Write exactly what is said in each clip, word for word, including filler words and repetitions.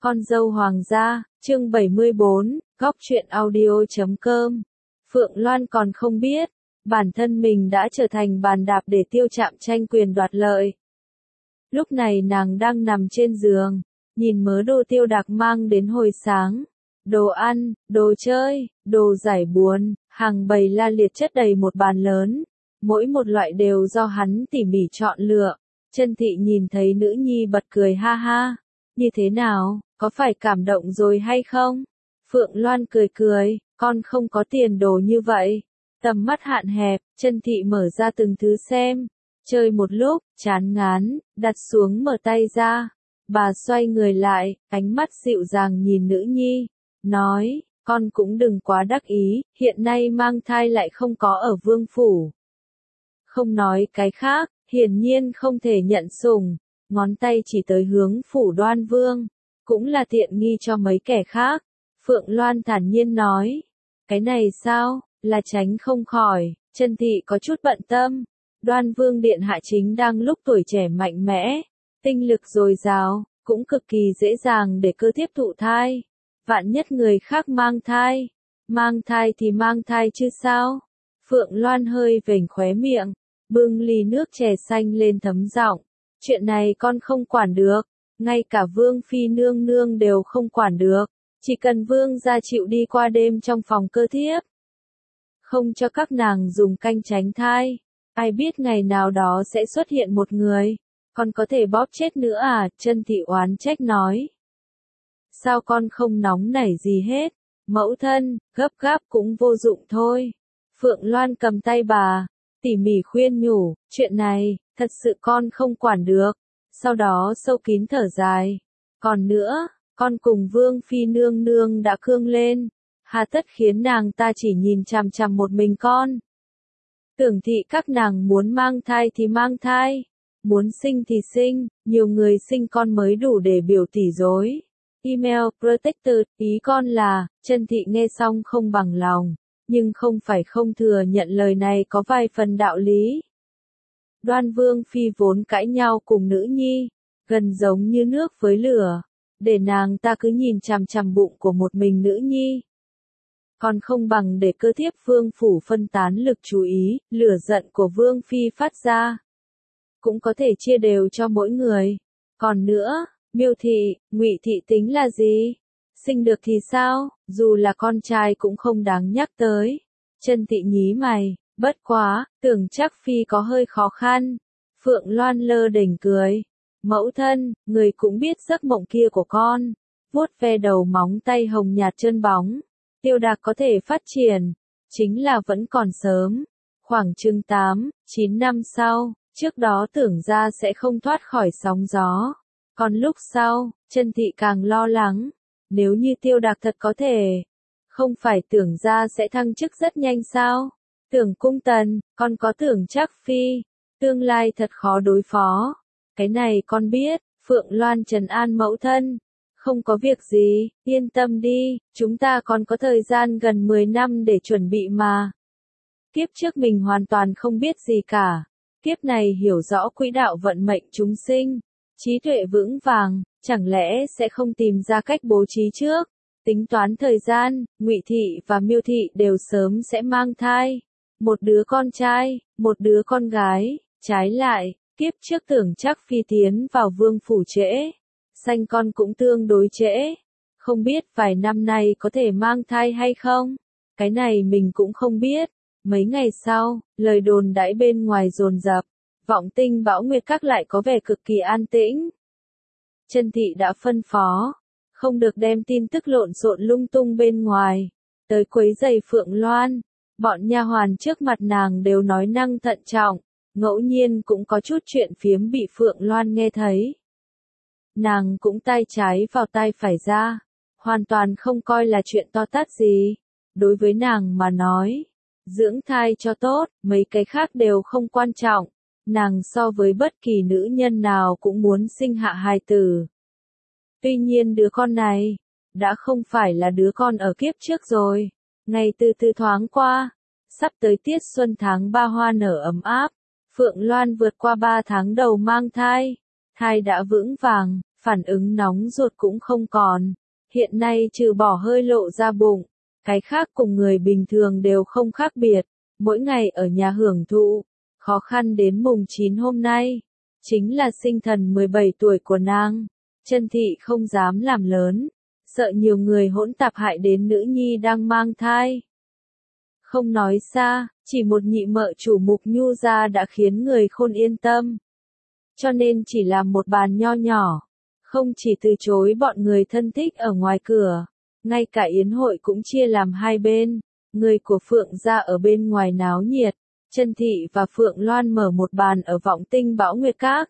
Con dâu hoàng gia, chương bảy mươi bốn, góc truyện audio chấm com. Phượng Loan còn không biết, bản thân mình đã trở thành bàn đạp để Tiêu Trạm tranh quyền đoạt lợi. Lúc này nàng đang nằm trên giường, nhìn mớ đồ Tiêu Đạc mang đến hồi sáng. Đồ ăn, đồ chơi, đồ giải buồn, hàng bày la liệt chất đầy một bàn lớn. Mỗi một loại đều do hắn tỉ mỉ chọn lựa. Chân Thị nhìn thấy nữ nhi bật cười ha ha. Như thế nào, có phải cảm động rồi hay không? Phượng Loan cười cười, con không có tiền đồ như vậy. Tầm mắt hạn hẹp, Chân Thị mở ra từng thứ xem. Chơi một lúc, chán ngán, đặt xuống mở tay ra. Bà xoay người lại, ánh mắt dịu dàng nhìn nữ nhi. Nói, con cũng đừng quá đắc ý, hiện nay mang thai lại không có ở vương phủ. Không nói cái khác, hiển nhiên không thể nhận sủng. Ngón tay chỉ tới hướng phủ Đoan Vương, cũng là tiện nghi cho mấy kẻ khác. Phượng Loan thản nhiên nói, cái này sao, là tránh không khỏi. Chân Thị có chút bận tâm. Đoan Vương điện hạ chính đang lúc tuổi trẻ mạnh mẽ, tinh lực dồi dào, cũng cực kỳ dễ dàng để cơ tiếp thụ thai. Vạn nhất người khác mang thai, mang thai thì mang thai chứ sao? Phượng Loan hơi vểnh khóe miệng, bưng ly nước chè xanh lên thấm giọng. Chuyện này con không quản được, ngay cả Vương Phi nương nương đều không quản được, chỉ cần Vương gia chịu đi qua đêm trong phòng cơ thiếp. Không cho các nàng dùng canh tránh thai, ai biết ngày nào đó sẽ xuất hiện một người, con có thể bóp chết nữa à, Chân Thị oán trách nói. Sao con không nóng nảy gì hết, mẫu thân, gấp gáp cũng vô dụng thôi. Phượng Loan cầm tay bà, tỉ mỉ khuyên nhủ, chuyện này, thật sự con không quản được. Sau đó sâu kín thở dài. Còn nữa, con cùng Vương Phi nương nương đã cương lên. Hà tất khiến nàng ta chỉ nhìn chằm chằm một mình con. Tưởng thị các nàng muốn mang thai thì mang thai. Muốn sinh thì sinh, nhiều người sinh con mới đủ để biểu tỷ dối. Email, Protector, ý con là, Chân Thị nghe xong không bằng lòng. Nhưng không phải không thừa nhận lời này có vài phần đạo lý. Đoan Vương Phi vốn cãi nhau cùng nữ nhi, gần giống như nước với lửa, để nàng ta cứ nhìn chằm chằm bụng của một mình nữ nhi. Còn không bằng để cơ thiếp Vương phủ phân tán lực chú ý, lửa giận của Vương Phi phát ra. Cũng có thể chia đều cho mỗi người. Còn nữa, Miêu Thị, Ngụy Thị tính là gì? Sinh được thì sao, dù là con trai cũng không đáng nhắc tới. Chân Thị nhí mày. Bất quá, tưởng chắc Phi có hơi khó khăn. Phượng Loan lơ đỉnh cười. Mẫu thân, người cũng biết giấc mộng kia của con. Vuốt ve đầu móng tay hồng nhạt trơn bóng. Tiêu Đạc có thể phát triển. Chính là vẫn còn sớm. Khoảng chừng tám, chín năm sau, trước đó tưởng ra sẽ không thoát khỏi sóng gió. Còn lúc sau, Chân Thị càng lo lắng. Nếu như Tiêu Đạc thật có thể, không phải tưởng ra sẽ thăng chức rất nhanh sao? Tưởng cung tần, con có tưởng chắc Phi, tương lai thật khó đối phó. Cái này con biết, Phượng Loan trấn an mẫu thân. Không có việc gì, yên tâm đi, chúng ta còn có thời gian gần mười năm để chuẩn bị mà. Kiếp trước mình hoàn toàn không biết gì cả. Kiếp này hiểu rõ quỹ đạo vận mệnh chúng sinh, trí tuệ vững vàng, chẳng lẽ sẽ không tìm ra cách bố trí trước, tính toán thời gian. Ngụy Thị và Miêu Thị đều sớm sẽ mang thai. Một đứa con trai, một đứa con gái. Trái lại, kiếp trước tưởng chắc Phi tiến vào vương phủ trễ, sanh con cũng tương đối trễ. Không biết vài năm nay có thể mang thai hay không? Cái này mình cũng không biết. Mấy ngày sau, lời đồn đãi bên ngoài dồn dập, Vọng Tinh Bão Nguyệt Các lại có vẻ cực kỳ an tĩnh. Chân Thị đã phân phó, không được đem tin tức lộn xộn lung tung bên ngoài, tới quấy rầy Phượng Loan. Bọn nha hoàn trước mặt nàng đều nói năng thận trọng, ngẫu nhiên cũng có chút chuyện phiếm bị Phượng Loan nghe thấy. Nàng cũng tai trái vào tai phải ra, hoàn toàn không coi là chuyện to tát gì. Đối với nàng mà nói, dưỡng thai cho tốt, mấy cái khác đều không quan trọng. Nàng so với bất kỳ nữ nhân nào cũng muốn sinh hạ hài tử. Tuy nhiên đứa con này, đã không phải là đứa con ở kiếp trước rồi. Ngày từ từ thoáng qua, sắp tới tiết xuân tháng ba hoa nở ấm áp, Phượng Loan vượt qua ba tháng đầu mang thai, thai đã vững vàng, phản ứng nóng ruột cũng không còn. Hiện nay trừ bỏ hơi lộ ra bụng, cái khác cùng người bình thường đều không khác biệt, mỗi ngày ở nhà hưởng thụ, khó khăn đến mùng chín hôm nay, chính là sinh thần mười bảy tuổi của nàng. Chân thị không dám làm lớn, sợ nhiều người hỗn tạp hại đến nữ nhi đang mang thai. Không nói xa, chỉ một nhị mợ chủ Mục Nhu gia đã khiến người khôn yên tâm. Cho nên chỉ làm một bàn nho nhỏ, không chỉ từ chối bọn người thân thích ở ngoài cửa, ngay cả yến hội cũng chia làm hai bên, người của Phượng gia ở bên ngoài náo nhiệt, Chân thị và Phượng Loan mở một bàn ở Vọng Tinh Bão Nguyệt Các.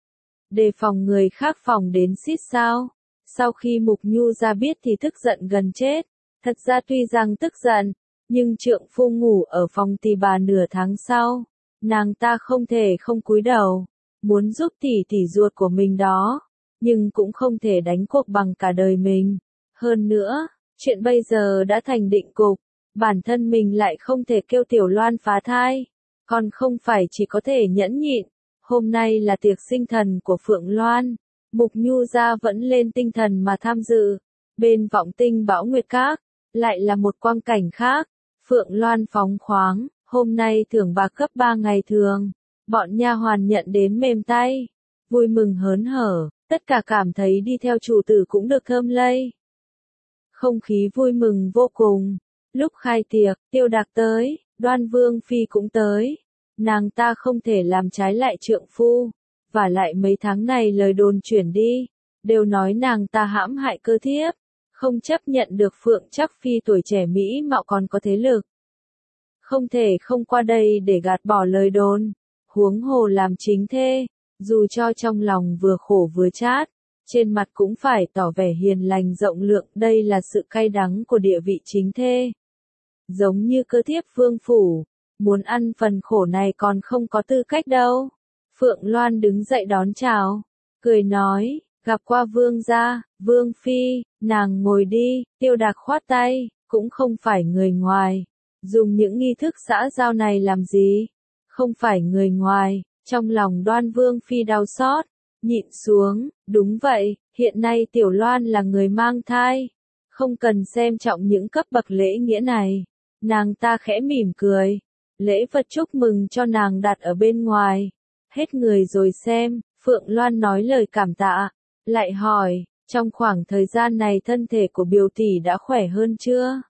Đề phòng người khác phòng đến xít sao. Sau khi Mục Nhu gia biết thì tức giận gần chết. Thật ra tuy rằng tức giận, nhưng trượng phu ngủ ở phòng tỳ bà nửa tháng sau, nàng ta không thể không cúi đầu, muốn giúp tỷ tỷ ruột của mình đó, nhưng cũng không thể đánh cuộc bằng cả đời mình. Hơn nữa, chuyện bây giờ đã thành định cục, bản thân mình lại không thể kêu Tiểu Loan phá thai, còn không phải chỉ có thể nhẫn nhịn. Hôm nay là tiệc sinh thần của Phượng Loan, Mục Nhu gia vẫn lên tinh thần mà tham dự. Bên Vọng Tinh Bão Nguyệt Các, lại là một quang cảnh khác. Phượng Loan phóng khoáng, hôm nay thưởng bạc gấp ba ngày thường, bọn nha hoàn nhận đến mềm tay, vui mừng hớn hở, tất cả cảm thấy đi theo chủ tử cũng được thơm lây. Không khí vui mừng vô cùng. Lúc khai tiệc, Tiêu Đạc tới, Đoan Vương phi cũng tới. Nàng ta không thể làm trái lại trượng phu, và lại mấy tháng này lời đồn chuyển đi, đều nói nàng ta hãm hại cơ thiếp, không chấp nhận được Phượng Trác phi tuổi trẻ mỹ mạo còn có thế lực. Không thể không qua đây để gạt bỏ lời đồn, huống hồ làm chính thê, dù cho trong lòng vừa khổ vừa chát, trên mặt cũng phải tỏ vẻ hiền lành rộng lượng, đây là sự cay đắng của địa vị chính thê. Giống như cơ thiếp vương phủ, muốn ăn phần khổ này còn không có tư cách đâu. Phượng Loan đứng dậy đón chào, cười nói, gặp qua vương gia, vương phi, nàng ngồi đi. Tiêu Đạc khoát tay, cũng không phải người ngoài, dùng những nghi thức xã giao này làm gì, không phải người ngoài. Trong lòng Đoan Vương phi đau xót, nhịn xuống, đúng vậy, hiện nay Tiểu Loan là người mang thai, không cần xem trọng những cấp bậc lễ nghĩa này. Nàng ta khẽ mỉm cười, lễ vật chúc mừng cho nàng đặt ở bên ngoài. Hết người rồi xem, Phượng Loan nói lời cảm tạ, lại hỏi, trong khoảng thời gian này thân thể của biểu tỷ đã khỏe hơn chưa?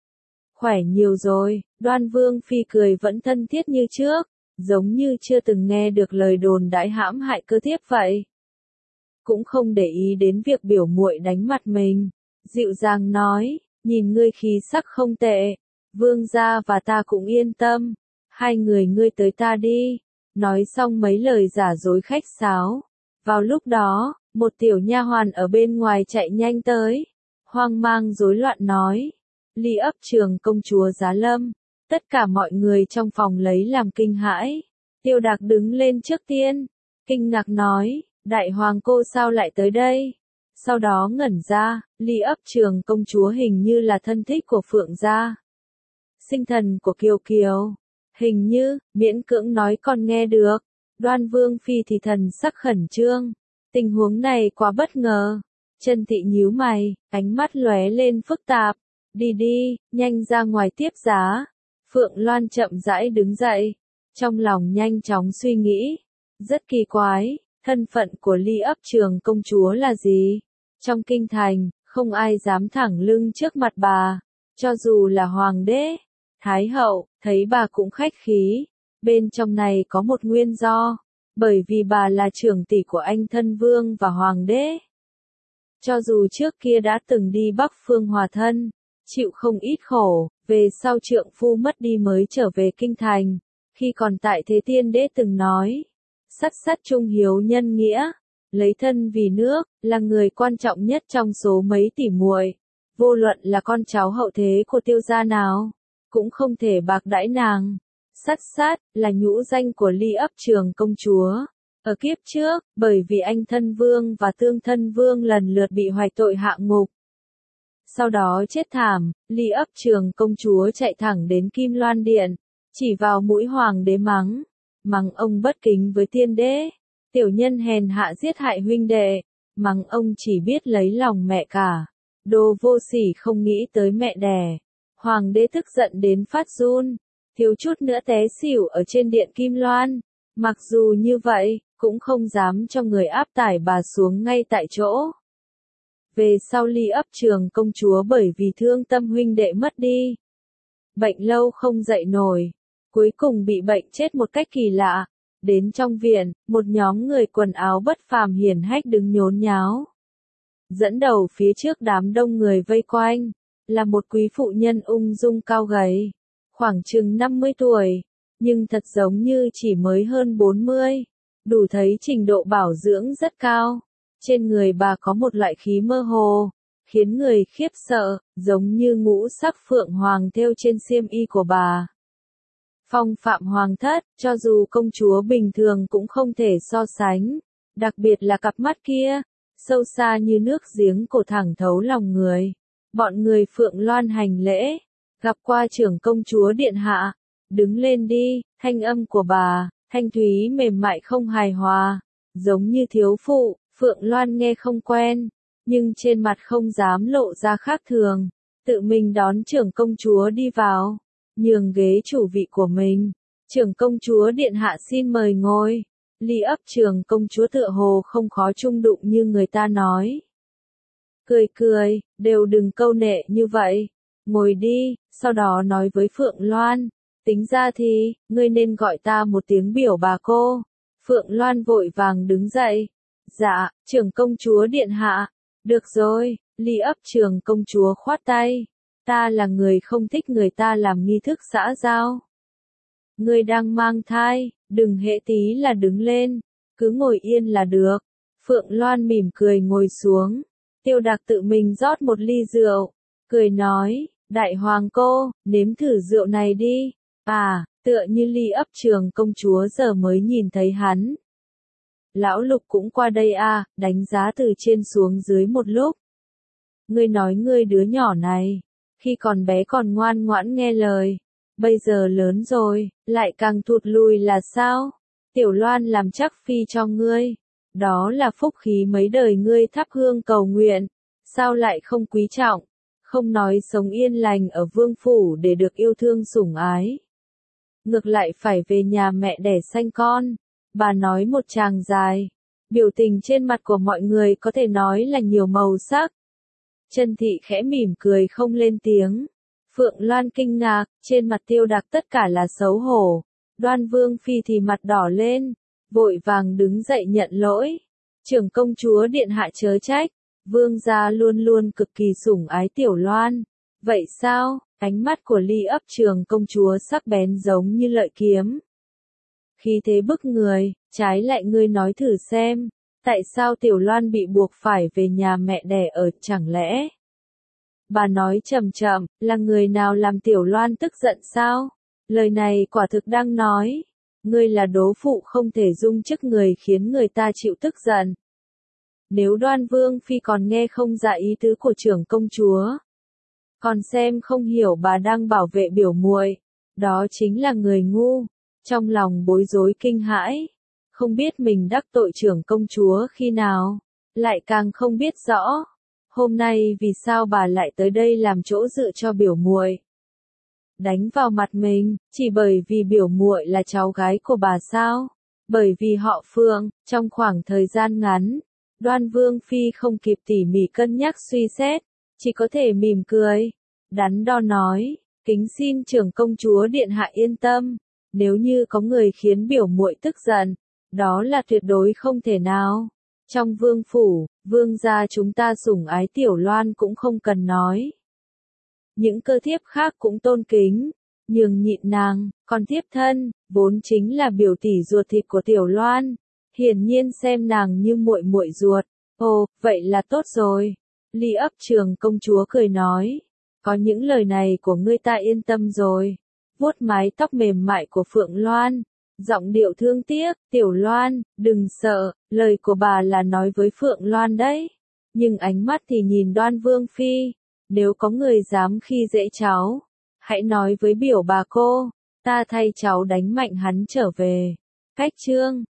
Khỏe nhiều rồi. Đoan Vương phi cười vẫn thân thiết như trước, giống như chưa từng nghe được lời đồn đãi hãm hại cơ thiếp vậy. Cũng không để ý đến việc biểu muội đánh mặt mình, dịu dàng nói, nhìn ngươi khí sắc không tệ, vương gia và ta cũng yên tâm, hai người ngươi tới ta đi. Nói xong mấy lời giả dối khách sáo. Vào lúc đó, một tiểu nha hoàn ở bên ngoài chạy nhanh tới, hoang mang rối loạn nói, Ly ấp Trường công chúa giá lâm. Tất cả mọi người trong phòng lấy làm kinh hãi. Tiêu Đạc đứng lên trước tiên, kinh ngạc nói, đại hoàng cô sao lại tới đây? Sau đó ngẩn ra, Ly ấp Trường công chúa hình như là thân thích của Phượng gia, sinh thần của Kiều Kiều. Hình như, miễn cưỡng nói còn nghe được. Đoan Vương phi thì thần sắc khẩn trương. Tình huống này quá bất ngờ. Chân thị nhíu mày, ánh mắt lóe lên phức tạp. Đi đi, nhanh ra ngoài tiếp giá. Phượng Loan chậm rãi đứng dậy, trong lòng nhanh chóng suy nghĩ. Rất kỳ quái, thân phận của Ly ấp Trường công chúa là gì? Trong kinh thành, không ai dám thẳng lưng trước mặt bà, cho dù là hoàng đế, thái hậu, thấy bà cũng khách khí. Bên trong này có một nguyên do, bởi vì bà là trưởng tỷ của anh thân vương và hoàng đế. Cho dù trước kia đã từng đi Bắc Phương hòa thân, chịu không ít khổ, về sau trượng phu mất đi mới trở về kinh thành. Khi còn tại thế tiên đế từng nói, sắt sắt trung hiếu nhân nghĩa, lấy thân vì nước, là người quan trọng nhất trong số mấy tỷ muội. Vô luận là con cháu hậu thế của Tiêu gia nào, cũng không thể bạc đãi nàng. Sắt sát, là nhũ danh của Ly ấp Trường công chúa. Ở kiếp trước, bởi vì anh thân vương và tương thân vương lần lượt bị hoạch tội hạ ngục. Sau đó chết thảm, Ly ấp Trường công chúa chạy thẳng đến Kim Loan Điện, chỉ vào mũi hoàng đế mắng. Mắng ông bất kính với tiên đế, tiểu nhân hèn hạ giết hại huynh đệ, mắng ông chỉ biết lấy lòng mẹ cả. Đồ vô sỉ không nghĩ tới mẹ đẻ. Hoàng đế tức giận đến phát run, thiếu chút nữa té xỉu ở trên điện Kim Loan. Mặc dù như vậy, cũng không dám cho người áp tải bà xuống ngay tại chỗ. Về sau Ly ấp Trường công chúa bởi vì thương tâm huynh đệ mất đi. Bệnh lâu không dậy nổi, cuối cùng bị bệnh chết một cách kỳ lạ. Đến trong viện, một nhóm người quần áo bất phàm hiển hách đứng nhốn nháo. Dẫn đầu phía trước đám đông người vây quanh, là một quý phụ nhân ung dung cao gầy, khoảng chừng năm mươi tuổi, nhưng thật giống như chỉ mới hơn bốn mươi, đủ thấy trình độ bảo dưỡng rất cao. Trên người bà có một loại khí mơ hồ, khiến người khiếp sợ, giống như ngũ sắc phượng hoàng thêu trên xiêm y của bà. Phong phạm hoàng thất, cho dù công chúa bình thường cũng không thể so sánh, đặc biệt là cặp mắt kia, sâu xa như nước giếng cổ thẳng thấu lòng người. Bọn người Phượng Loan hành lễ, gặp qua trưởng công chúa điện hạ, đứng lên đi, thanh âm của bà, thanh thúy mềm mại không hài hòa, giống như thiếu phụ. Phượng Loan nghe không quen, nhưng trên mặt không dám lộ ra khác thường, tự mình đón trưởng công chúa đi vào, nhường ghế chủ vị của mình. Trưởng công chúa điện hạ xin mời ngồi. Ly ấp Trường công chúa tựa hồ không khó chung đụng như người ta nói. Cười cười, đều đừng câu nệ như vậy, ngồi đi, sau đó nói với Phượng Loan, tính ra thì, ngươi nên gọi ta một tiếng biểu bà cô. Phượng Loan vội vàng đứng dậy. Dạ, trưởng công chúa điện hạ. Được rồi, Ly ấp Trường công chúa khoát tay. Ta là người không thích người ta làm nghi thức xã giao. Ngươi đang mang thai, đừng hệ tí là đứng lên, cứ ngồi yên là được. Phượng Loan mỉm cười ngồi xuống. Tiêu Đạc tự mình rót một ly rượu, cười nói, đại hoàng cô, nếm thử rượu này đi. À, tựa như Ly ấp Trường công chúa giờ mới nhìn thấy hắn. Lão Lục cũng qua đây à, đánh giá từ trên xuống dưới một lúc. Ngươi nói ngươi đứa nhỏ này, khi còn bé còn ngoan ngoãn nghe lời, bây giờ lớn rồi, lại càng thụt lùi là sao? Tiểu Loan làm chắc phi cho ngươi, đó là phúc khí mấy đời ngươi thắp hương cầu nguyện, sao lại không quý trọng, không nói sống yên lành ở vương phủ để được yêu thương sủng ái. Ngược lại phải về nhà mẹ đẻ sanh con. Bà nói một tràng dài, biểu tình trên mặt của mọi người có thể nói là nhiều màu sắc. Chân Thị khẽ mỉm cười không lên tiếng. Phượng Loan kinh ngạc, trên mặt Tiêu Đạc tất cả là xấu hổ. Đoan Vương Phi thì mặt đỏ lên, vội vàng đứng dậy nhận lỗi. Trưởng công chúa điện hạ chớ trách, Vương gia luôn luôn cực kỳ sủng ái Tiểu Loan. Vậy sao? Ánh mắt của Ly ấp Trường công chúa sắc bén giống như lợi kiếm. Khi thế bức người, trái lại ngươi nói thử xem, tại sao Tiểu Loan bị buộc phải về nhà mẹ đẻ ở, chẳng lẽ? Bà nói chậm chậm, là người nào làm Tiểu Loan tức giận sao? Lời này quả thực đang nói, ngươi là đố phụ không thể dung chức người khiến người ta chịu tức giận. Nếu Đoan Vương Phi còn nghe không ra ý tứ của trưởng công chúa, còn xem không hiểu bà đang bảo vệ biểu muội, đó chính là người ngu. Trong lòng bối rối kinh hãi, không biết mình đắc tội trưởng công chúa khi nào, lại càng không biết rõ, hôm nay vì sao bà lại tới đây làm chỗ dựa cho biểu muội. Đánh vào mặt mình, chỉ bởi vì biểu muội là cháu gái của bà sao? Bởi vì họ Phượng, trong khoảng thời gian ngắn, Đoan Vương Phi không kịp tỉ mỉ cân nhắc suy xét, chỉ có thể mỉm cười, đắn đo nói, kính xin trưởng công chúa điện hạ yên tâm. Nếu như có người khiến biểu muội tức giận, đó là tuyệt đối không thể nào. Trong vương phủ, vương gia chúng ta sủng ái Tiểu Loan cũng không cần nói. Những cơ thiếp khác cũng tôn kính, nhường nhịn nàng, còn thiếp thân, vốn chính là biểu tỷ ruột thịt của Tiểu Loan, hiển nhiên xem nàng như muội muội ruột. Ồ, vậy là tốt rồi. Ly ấp Trường công chúa cười nói, có những lời này của ngươi ta yên tâm rồi. Vuốt mái tóc mềm mại của Phượng Loan, giọng điệu thương tiếc, Tiểu Loan, đừng sợ, lời của bà là nói với Phượng Loan đấy. Nhưng ánh mắt thì nhìn Đoan Vương Phi, nếu có người dám khi dễ cháu, hãy nói với biểu bà cô, ta thay cháu đánh mạnh hắn trở về. Cách chương